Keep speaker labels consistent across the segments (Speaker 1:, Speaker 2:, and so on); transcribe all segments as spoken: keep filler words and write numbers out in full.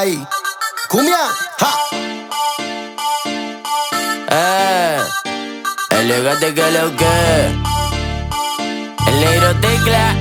Speaker 1: Ay, cumbia, ja.
Speaker 2: Eh, elegante que lo que. El negro tecla.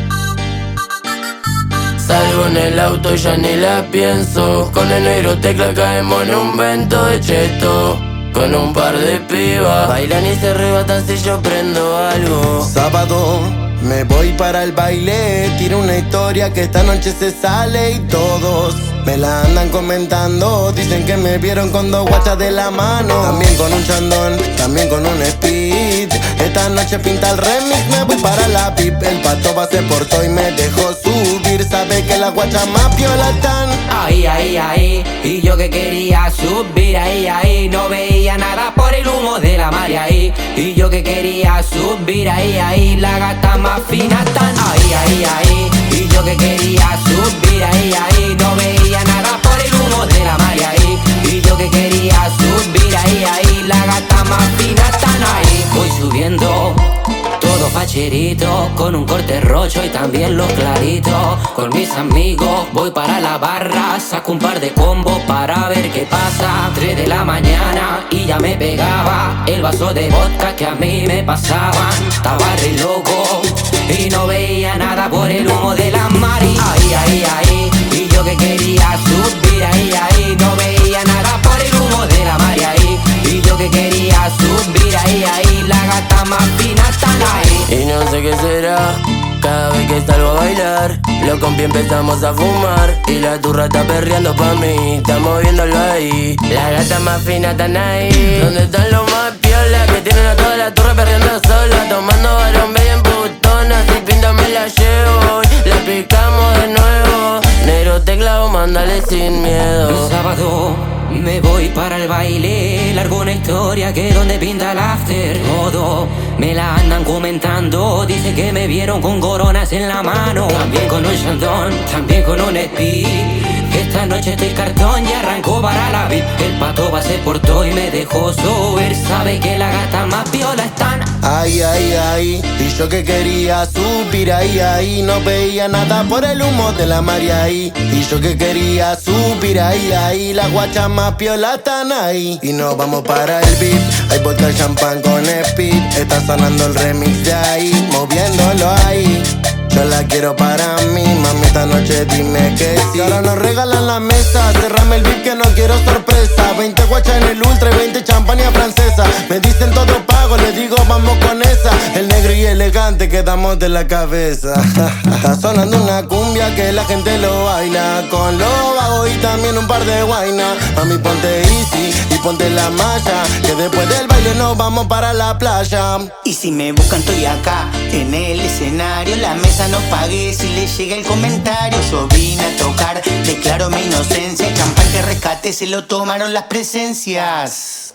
Speaker 2: Salgo en el auto y ya ni la pienso. Con el negro tecla caemos en un vento de cheto. Con un par de pibas bailan y se arrebatan si yo prendo algo.
Speaker 1: Sábado, me voy para el baile. Tiro una historia que esta noche se sale y todos me la andan comentando. Dicen que me vieron con dos guachas de la mano. También con un chandón, también con un speed. Esta noche pinta el remix, me voy para la V I P. El pato va se portó y me dejó subir. Sabe que las guachas más piolas están
Speaker 3: ahí, ahí, ahí. Y yo que quería subir ahí, ahí. No veía nada por el humo de la marea ahí. Y yo que quería subir ahí, ahí. La gata más fina están ahí, ahí, ahí. Y yo que quería subir ahí, ahí. No veía nada por el humo de la marea ahí. Y yo que quería subir ahí, ahí. La gata más fina están ahí. Voy subiendo todo facherito, con un corte rocho y también los claritos. Con mis amigos voy para la barra, saco un par de combos para ver qué pasa. Tres de la mañana y ya me pegaba el vaso de vodka que a mí me pasaban. Estaba re loco y no veía nada por el humo de la mari. Ahí, ahí, ahí. Y yo que quería subir ahí, ahí. No veía nada por el humo de la mari ahí. Y yo que quería subir ahí, ahí. La gata más fina están ahí.
Speaker 2: Y no sé qué será, cada vez que salgo a bailar. Los compi empezamos a fumar y la turra está perreando pa' mí. Estamos viéndolo ahí, las gatas más finas están ahí. ¿Dónde están los más piolas que tienen a toda la turra perreando sola? Tomando varón bien putona, si pinta me la llevo. La picamos de nuevo, negro teclado, mándale sin miedo.
Speaker 3: El sábado me voy para el baile, largo una historia que donde pinta el after. Todo me la andan comentando, dicen que me vieron con coronas en la mano. También con un chandón, también con un speed. Esta noche estoy cartón y arrancó para la V I P. El pato va se portó y me dejó subir. Sabe que la gata más piola están
Speaker 1: ay, ay, ay. Y yo que quería subir ahí, ahí. No veía nada por el humo de la marea ahí. Y yo que quería subir ahí, ahí. Las guachas más piolas están ahí. Y nos vamos para el V I P. Hay vodka, champán con speed. Está sonando el remix de ahí, moviéndolo ahí. Yo la quiero para mí, mami, esta noche dime que sí. Ahora nos regalan la mesa, cerrame el V I P que no quiero sorpresa. Veinte guachas en el ultra y veinte champaña francesa. Me dicen todo pago, les digo vamos con esa. El negro y elegante quedamos de la cabeza. Está sonando una cumbia que la gente lo baila. Con lo bajo y también un par de guainas. Mami, ponte easy y ponte la malla, que después del baile nos vamos para la playa.
Speaker 4: Y si me buscan estoy acá, en el escenario. La mesa no pagué si le llega el comentario. Yo vine a tocar, declaro mi inocencia. El champán que rescaté se lo tomaron las presencias.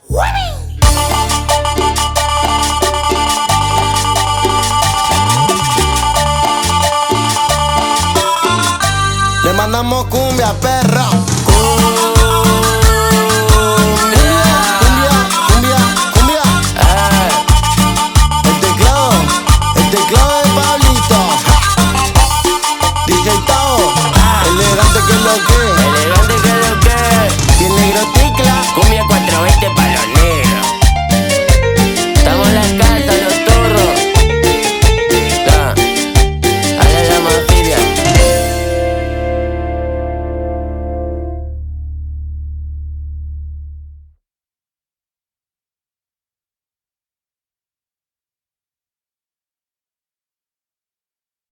Speaker 1: Le mandamos cumbia, perro.